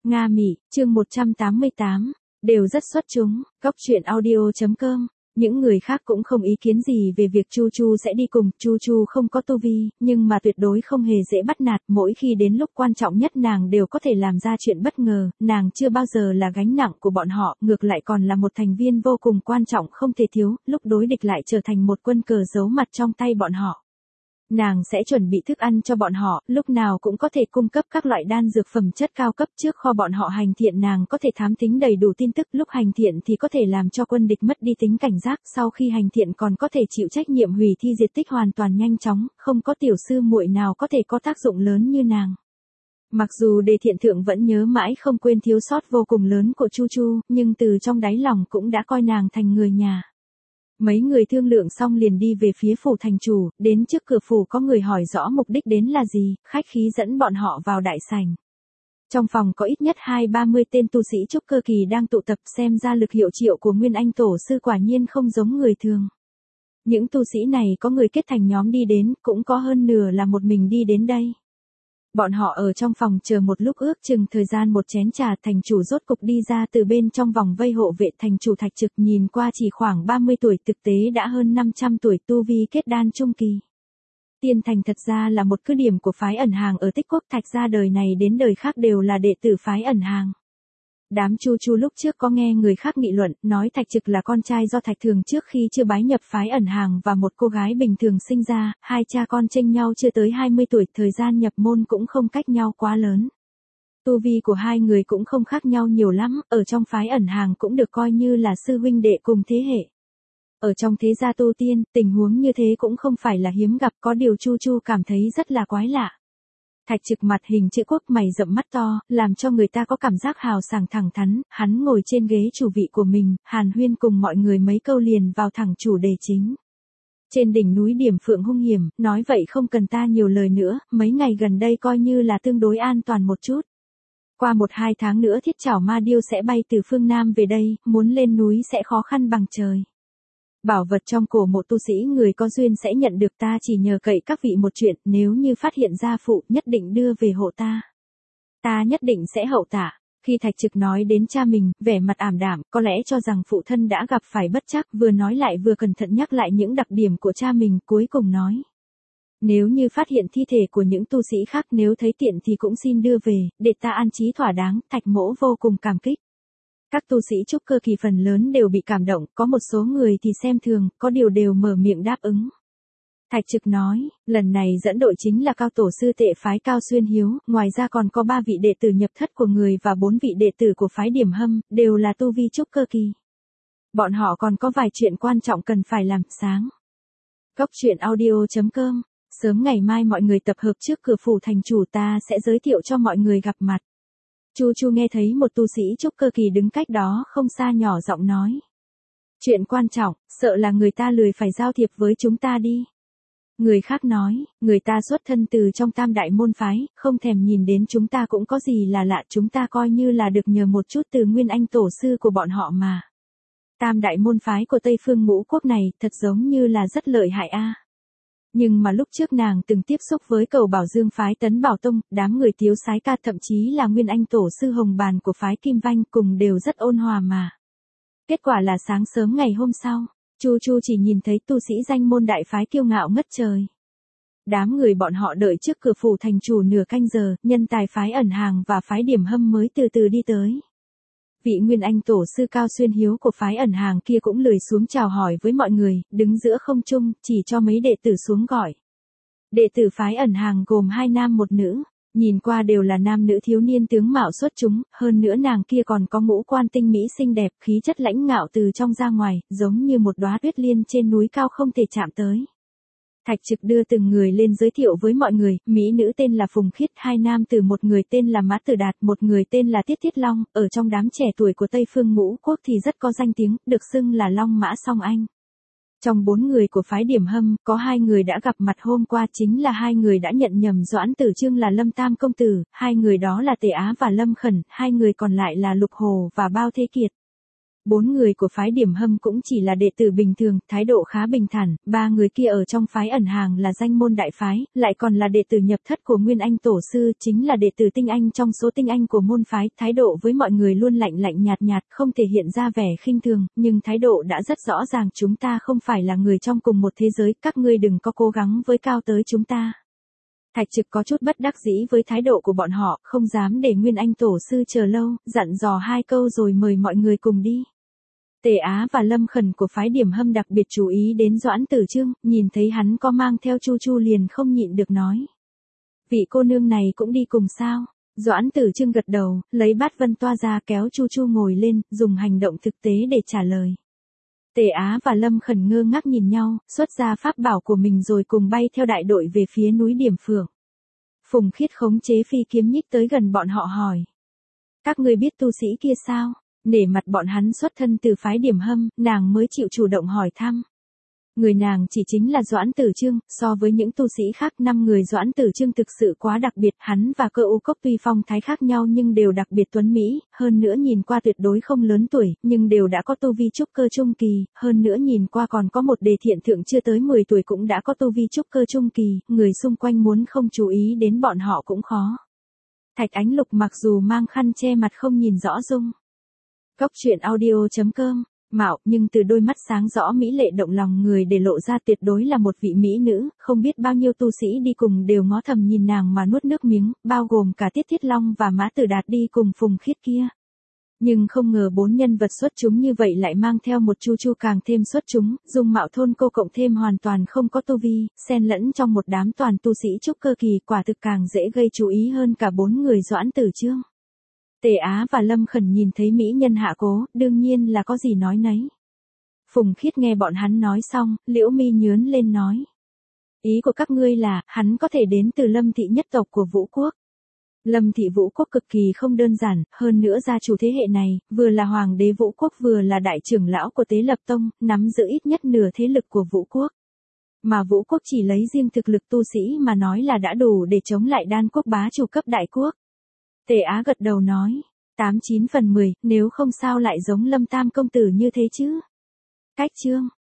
Nga Mị, chương 188, đều rất xuất chúng, góc truyện audio.com. Những người khác cũng không ý kiến gì về việc Chu Chu sẽ đi cùng, Chu Chu không có tu vi, nhưng mà tuyệt đối không hề dễ bắt nạt, mỗi khi đến lúc quan trọng nhất nàng đều có thể làm ra chuyện bất ngờ, nàng chưa bao giờ là gánh nặng của bọn họ, ngược lại còn là một thành viên vô cùng quan trọng không thể thiếu, lúc đối địch lại trở thành một quân cờ giấu mặt trong tay bọn họ. Nàng sẽ chuẩn bị thức ăn cho bọn họ, lúc nào cũng có thể cung cấp các loại đan dược phẩm chất cao cấp trước kho bọn họ hành thiện, nàng có thể thám thính đầy đủ tin tức, lúc hành thiện thì có thể làm cho quân địch mất đi tính cảnh giác, sau khi hành thiện còn có thể chịu trách nhiệm hủy thi diệt tích hoàn toàn nhanh chóng, không có tiểu sư muội nào có thể có tác dụng lớn như nàng. Mặc dù Đề Thiện Thượng vẫn nhớ mãi không quên thiếu sót vô cùng lớn của Chu Chu, nhưng từ trong đáy lòng cũng đã coi nàng thành người nhà. Mấy người thương lượng xong liền đi về phía phủ thành chủ, đến trước cửa phủ có người hỏi rõ mục đích đến là gì, khách khí dẫn bọn họ vào đại sảnh. Trong phòng có ít nhất 20-30 tên tu sĩ trúc cơ kỳ đang tụ tập, xem ra lực hiệu triệu của Nguyên Anh Tổ sư quả nhiên không giống người thường. Những tu sĩ này có người kết thành nhóm đi đến, cũng có hơn nửa là một mình đi đến đây. Bọn họ ở trong phòng chờ một lúc ước chừng thời gian một chén trà, thành chủ rốt cục đi ra từ bên trong vòng vây hộ vệ. Thành chủ Thạch Trực nhìn qua chỉ khoảng 30 tuổi, thực tế đã hơn 500 tuổi, tu vi kết đan trung kỳ. Tiên Thành thật ra là một cứ điểm của phái ẩn hàng ở Tích Quốc, Thạch gia đời này đến đời khác đều là đệ tử phái ẩn hàng. Đám Chu Chu lúc trước có nghe người khác nghị luận, nói Thạch Trực là con trai do Thạch Thường trước khi chưa bái nhập phái ẩn hàng và một cô gái bình thường sinh ra, hai cha con chênh nhau chưa tới 20 tuổi, thời gian nhập môn cũng không cách nhau quá lớn. Tu vi của hai người cũng không khác nhau nhiều lắm, ở trong phái ẩn hàng cũng được coi như là sư huynh đệ cùng thế hệ. Ở trong thế gia tu tiên, tình huống như thế cũng không phải là hiếm gặp, có điều Chu Chu cảm thấy rất là quái lạ. Thạch Trực mặt hình chữ quốc, mày rậm mắt to, làm cho người ta có cảm giác hào sảng thẳng thắn, hắn ngồi trên ghế chủ vị của mình, hàn huyên cùng mọi người mấy câu liền vào thẳng chủ đề chính. Trên đỉnh núi Điểm Phượng hung hiểm, nói vậy không cần ta nhiều lời nữa, mấy ngày gần đây coi như là tương đối an toàn một chút. Qua 1-2 tháng nữa Thiết Chảo Ma Điêu sẽ bay từ phương Nam về đây, muốn lên núi sẽ khó khăn bằng trời. Bảo vật trong cổ mộ tu sĩ người có duyên sẽ nhận được, ta chỉ nhờ cậy các vị một chuyện, nếu như phát hiện ra phụ nhất định đưa về hộ ta. Ta nhất định sẽ hậu tạ. Khi Thạch Trực nói đến cha mình, vẻ mặt ảm đạm, có lẽ cho rằng phụ thân đã gặp phải bất trắc, vừa nói lại vừa cẩn thận nhắc lại những đặc điểm của cha mình, cuối cùng nói. Nếu như phát hiện thi thể của những tu sĩ khác, nếu thấy tiện thì cũng xin đưa về, để ta an trí thỏa đáng. Thạch Mỗ vô cùng cảm kích. Các tu sĩ trúc cơ kỳ phần lớn đều bị cảm động, có một số người thì xem thường, có điều đều mở miệng đáp ứng. Thạch Trực nói, lần này dẫn đội chính là cao tổ sư tệ phái Cao Xuyên Hiếu, ngoài ra còn có 3 vị đệ tử nhập thất của người và 4 vị đệ tử của phái Điểm Hâm, đều là tu vi trúc cơ kỳ. Bọn họ còn có vài chuyện quan trọng cần phải làm sáng. Góc truyện audio.com, sớm ngày mai mọi người tập hợp trước cửa phủ thành chủ, ta sẽ giới thiệu cho mọi người gặp mặt. Chu Chu nghe thấy một tu sĩ trúc cơ kỳ đứng cách đó không xa nhỏ giọng nói. Chuyện quan trọng, sợ là người ta lười phải giao thiệp với chúng ta đi. Người khác nói, người ta xuất thân từ trong Tam Đại môn phái, không thèm nhìn đến chúng ta cũng có gì là lạ, chúng ta coi như là được nhờ một chút từ Nguyên Anh Tổ sư của bọn họ mà. Tam Đại môn phái của Tây Phương Ngũ Quốc này, thật giống như là rất lợi hại a. Nhưng mà lúc trước nàng từng tiếp xúc với Cầu Bảo Dương phái Tấn Bảo Tông, đám người Tiếu Sái Ca, thậm chí là Nguyên Anh Tổ sư Hồng Bàn của phái Kim Vanh, cùng đều rất ôn hòa mà. Kết quả là sáng sớm ngày hôm sau, Chu Chu chỉ nhìn thấy tu sĩ danh môn đại phái kiêu ngạo ngất trời. Đám người bọn họ đợi trước cửa phủ thành chủ nửa canh giờ, nhân tài phái ẩn hàng và phái Điểm Hâm mới từ từ đi tới. Vị Nguyên Anh Tổ sư Cao Xuyên Hiếu của phái ẩn hàng kia cũng lười xuống chào hỏi với mọi người, đứng giữa không trung, chỉ cho mấy đệ tử xuống gọi. Đệ tử phái ẩn hàng gồm 2 nam 1 nữ, nhìn qua đều là nam nữ thiếu niên tướng mạo xuất chúng, hơn nữa nàng kia còn có ngũ quan tinh mỹ xinh đẹp, khí chất lãnh ngạo từ trong ra ngoài, giống như một đóa tuyết liên trên núi cao không thể chạm tới. Thạch Trực đưa từng người lên giới thiệu với mọi người, mỹ nữ tên là Phùng Khiết, 2 nam tử, một người tên là Mã Tử Đạt, một người tên là Tiết Tiết Long, ở trong đám trẻ tuổi của Tây Phương Ngũ Quốc thì rất có danh tiếng, được xưng là Long Mã Song Anh. Trong 4 người của phái Điểm Hâm, có 2 người đã gặp mặt hôm qua, chính là 2 người đã nhận nhầm Doãn Tử Trương là Lâm Tam công tử, 2 người đó là Tề Á và Lâm Khẩn, 2 người còn lại là Lục Hồ và Bao Thế Kiệt. 4 người của phái Điểm Hâm cũng chỉ là đệ tử bình thường, thái độ khá bình thản, 3 người kia ở trong phái ẩn hàng là danh môn đại phái, lại còn là đệ tử nhập thất của Nguyên Anh tổ sư, chính là đệ tử tinh anh trong số tinh anh của môn phái, thái độ với mọi người luôn lạnh lạnh nhạt nhạt, không thể hiện ra vẻ khinh thường, nhưng thái độ đã rất rõ ràng, chúng ta không phải là người trong cùng một thế giới, các ngươi đừng có cố gắng với cao tới chúng ta. Thạch Trực có chút bất đắc dĩ với thái độ của bọn họ, không dám để Nguyên Anh tổ sư chờ lâu, dặn dò 2 câu rồi mời mọi người cùng đi. Tề Á và Lâm Khẩn của phái Điểm Hâm đặc biệt chú ý đến Doãn Tử Trương, nhìn thấy hắn có mang theo Chu Chu liền không nhịn được nói. Vị cô nương này cũng đi cùng sao? Doãn Tử Trương gật đầu, lấy bát vân toa ra kéo Chu Chu ngồi lên, dùng hành động thực tế để trả lời. Tề Á và Lâm Khẩn ngơ ngác nhìn nhau, xuất ra pháp bảo của mình rồi cùng bay theo đại đội về phía núi Điểm Phượng. Phùng Khiết khống chế phi kiếm nhích tới gần bọn họ hỏi. Các ngươi biết tu sĩ kia sao? Nể mặt bọn hắn xuất thân từ phái Điểm Hâm, nàng mới chịu chủ động hỏi thăm. Người nàng chỉ chính là Doãn Tử Trương, so với những tu sĩ khác 5 người Doãn Tử Trương thực sự quá đặc biệt, hắn và Cơ U Cốc tuy phong thái khác nhau nhưng đều đặc biệt tuấn mỹ, hơn nữa nhìn qua tuyệt đối không lớn tuổi, nhưng đều đã có tu vi trúc cơ trung kỳ, hơn nữa nhìn qua còn có một đề thiện thượng chưa tới 10 tuổi cũng đã có tu vi trúc cơ trung kỳ, người xung quanh muốn không chú ý đến bọn họ cũng khó. Thạch Ánh Lục mặc dù mang khăn che mặt không nhìn rõ dung. Góc truyện audio.com Mạo, nhưng từ đôi mắt sáng rõ mỹ lệ động lòng người để lộ ra tuyệt đối là một vị mỹ nữ, không biết bao nhiêu tu sĩ đi cùng đều ngó thầm nhìn nàng mà nuốt nước miếng, bao gồm cả Tiết Thiết Long và Mã Tử Đạt đi cùng Phùng Khiết kia. Nhưng không ngờ 4 nhân vật xuất chúng như vậy lại mang theo một Chu Chu càng thêm xuất chúng, dung mạo thôn cô cộng thêm hoàn toàn không có tu vi, xen lẫn trong một đám toàn tu sĩ trúc cơ kỳ, quả thực càng dễ gây chú ý hơn cả 4 người Doãn Tử Trương. Tề Á và Lâm Khẩn nhìn thấy mỹ nhân hạ cố, đương nhiên là có gì nói nấy. Phùng Khiết nghe bọn hắn nói xong, liễu mi nhướn lên nói. Ý của các ngươi là, hắn có thể đến từ Lâm thị nhất tộc của Vũ Quốc. Lâm thị Vũ Quốc cực kỳ không đơn giản, hơn nữa gia chủ thế hệ này, vừa là hoàng đế Vũ Quốc vừa là đại trưởng lão của Tế Lập Tông, nắm giữ ít nhất nửa thế lực của Vũ Quốc. Mà Vũ Quốc chỉ lấy riêng thực lực tu sĩ mà nói là đã đủ để chống lại Đan Quốc bá chủ cấp đại quốc. Tề Á gật đầu nói, 89 phần 10, nếu không sao lại giống Lâm Tam công tử như thế chứ. Cách chương